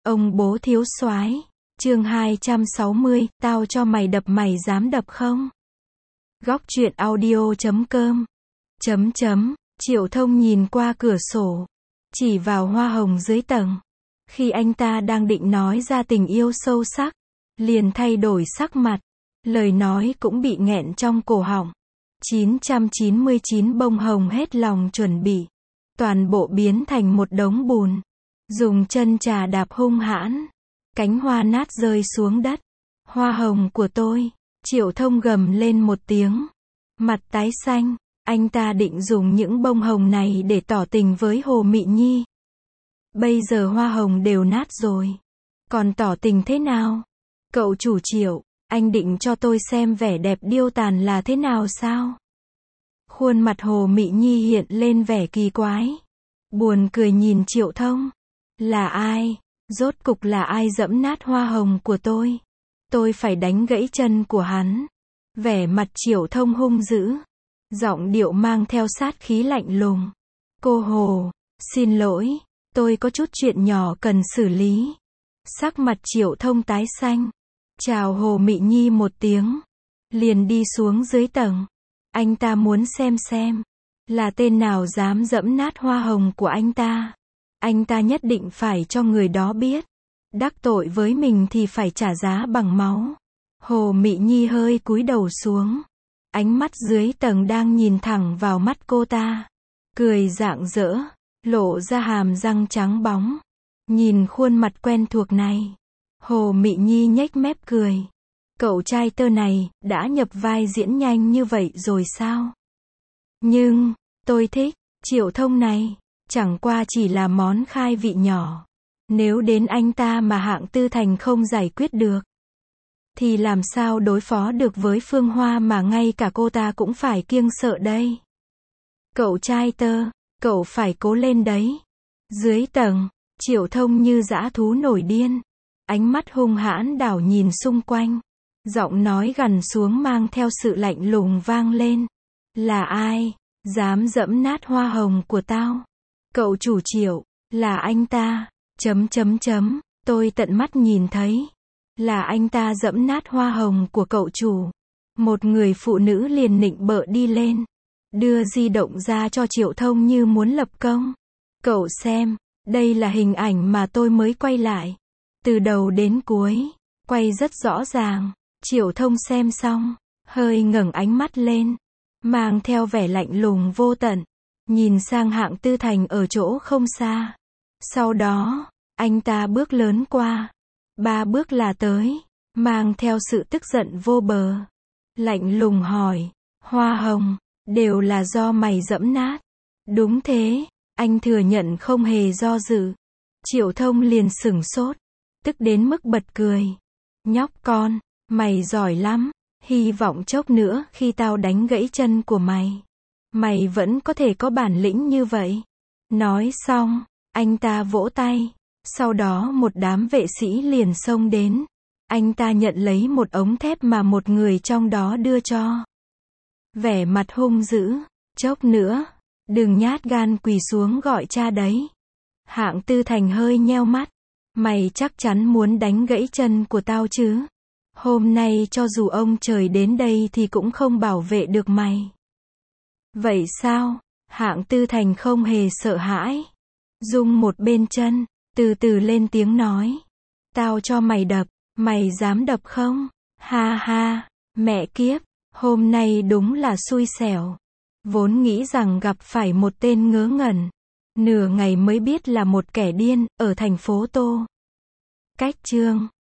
Ông bố thiếu soái. Chương 260, tao cho mày đập mày dám đập không? Góc truyện audio.com. Triệu Thông nhìn qua cửa sổ, chỉ vào hoa hồng dưới tầng. Khi anh ta đang định nói ra tình yêu sâu sắc, liền thay đổi sắc mặt. Lời nói cũng bị nghẹn trong cổ họng. 999 bông hồng hết lòng chuẩn bị. Toàn bộ biến thành một đống bùn. Dùng chân trà đạp hung hãn. Cánh hoa nát rơi xuống đất. Hoa hồng của tôi. Triệu Thông gầm lên một tiếng. Mặt tái xanh. Anh ta định dùng những bông hồng này để tỏ tình với Hồ Mị Nhi. Bây giờ hoa hồng đều nát rồi. Còn tỏ tình thế nào? Cậu chủ Triệu, anh định cho tôi xem vẻ đẹp điêu tàn là thế nào sao? Khuôn mặt Hồ Mị Nhi hiện lên vẻ kỳ quái. Buồn cười nhìn Triệu Thông. Là ai? Rốt cục là ai dẫm nát hoa hồng của tôi? Tôi phải đánh gãy chân của hắn. Vẻ mặt Triệu Thông hung dữ. Giọng điệu mang theo sát khí lạnh lùng. Cô Hồ, xin lỗi, tôi có chút chuyện nhỏ cần xử lý. Sắc mặt Triệu Thông tái xanh. Chào Hồ Mị Nhi một tiếng. Liền đi xuống dưới tầng. Anh ta muốn xem. Là tên nào dám dẫm nát hoa hồng của anh ta. Anh ta nhất định phải cho người đó biết. Đắc tội với mình thì phải trả giá bằng máu. Hồ Mị Nhi hơi cúi đầu xuống. Ánh mắt dưới tầng đang nhìn thẳng vào mắt cô ta. Cười rạng rỡ. Lộ ra hàm răng trắng bóng. Nhìn khuôn mặt quen thuộc này. Hồ Mị Nhi nhếch mép cười. Cậu trai tơ này, đã nhập vai diễn nhanh như vậy rồi sao? Nhưng, tôi thích, Triệu Thông này. Chẳng qua chỉ là món khai vị nhỏ. Nếu đến anh ta mà Hạng Tư Thành không giải quyết được, thì làm sao đối phó được với Phương Hoa mà ngay cả cô ta cũng phải kiêng sợ đây? Cậu trai tơ, cậu phải cố lên đấy. Dưới tầng, Triệu Thông như dã thú nổi điên. Ánh mắt hung hãn đảo nhìn xung quanh. Giọng nói gằn xuống mang theo sự lạnh lùng vang lên. Là ai? Dám dẫm nát hoa hồng của tao? Cậu chủ Triệu, là anh ta. Tôi tận mắt nhìn thấy. Là anh ta dẫm nát hoa hồng của cậu chủ. Một người phụ nữ liền nịnh bợ đi lên. Đưa di động ra cho Triệu Thông như muốn lập công. Cậu xem, đây là hình ảnh mà tôi mới quay lại. Từ đầu đến cuối, quay rất rõ ràng. Triệu Thông xem xong, hơi ngẩng ánh mắt lên. Mang theo vẻ lạnh lùng vô tận. Nhìn sang Hạng Tư Thành ở chỗ không xa. Sau đó, anh ta bước lớn qua. 3 bước là tới. Mang theo sự tức giận vô bờ. Lạnh lùng hỏi. Hoa hồng, đều là do mày dẫm nát. Đúng thế, anh thừa nhận không hề do dự. Triệu Thông liền sửng sốt. Tức đến mức bật cười. Nhóc con, mày giỏi lắm. Hy vọng chốc nữa khi tao đánh gãy chân của mày, mày vẫn có thể có bản lĩnh như vậy. Nói xong, anh ta vỗ tay. Sau đó một đám vệ sĩ liền xông đến. Anh ta nhận lấy một ống thép mà một người trong đó đưa cho. Vẻ mặt hung dữ. Chốc nữa, đừng nhát gan quỳ xuống gọi cha đấy. Hạng Tư Thành hơi nheo mắt. Mày chắc chắn muốn đánh gãy chân của tao chứ? Hôm nay cho dù ông trời đến đây thì cũng không bảo vệ được mày. Vậy sao? Hạng Tư Thành không hề sợ hãi. Rung một bên chân, từ từ lên tiếng nói. Tao cho mày đập, mày dám đập không? Ha ha, mẹ kiếp, hôm nay đúng là xui xẻo. Vốn nghĩ rằng gặp phải một tên ngớ ngẩn. Nửa ngày mới biết là một kẻ điên, ở thành phố Tô. Cách chương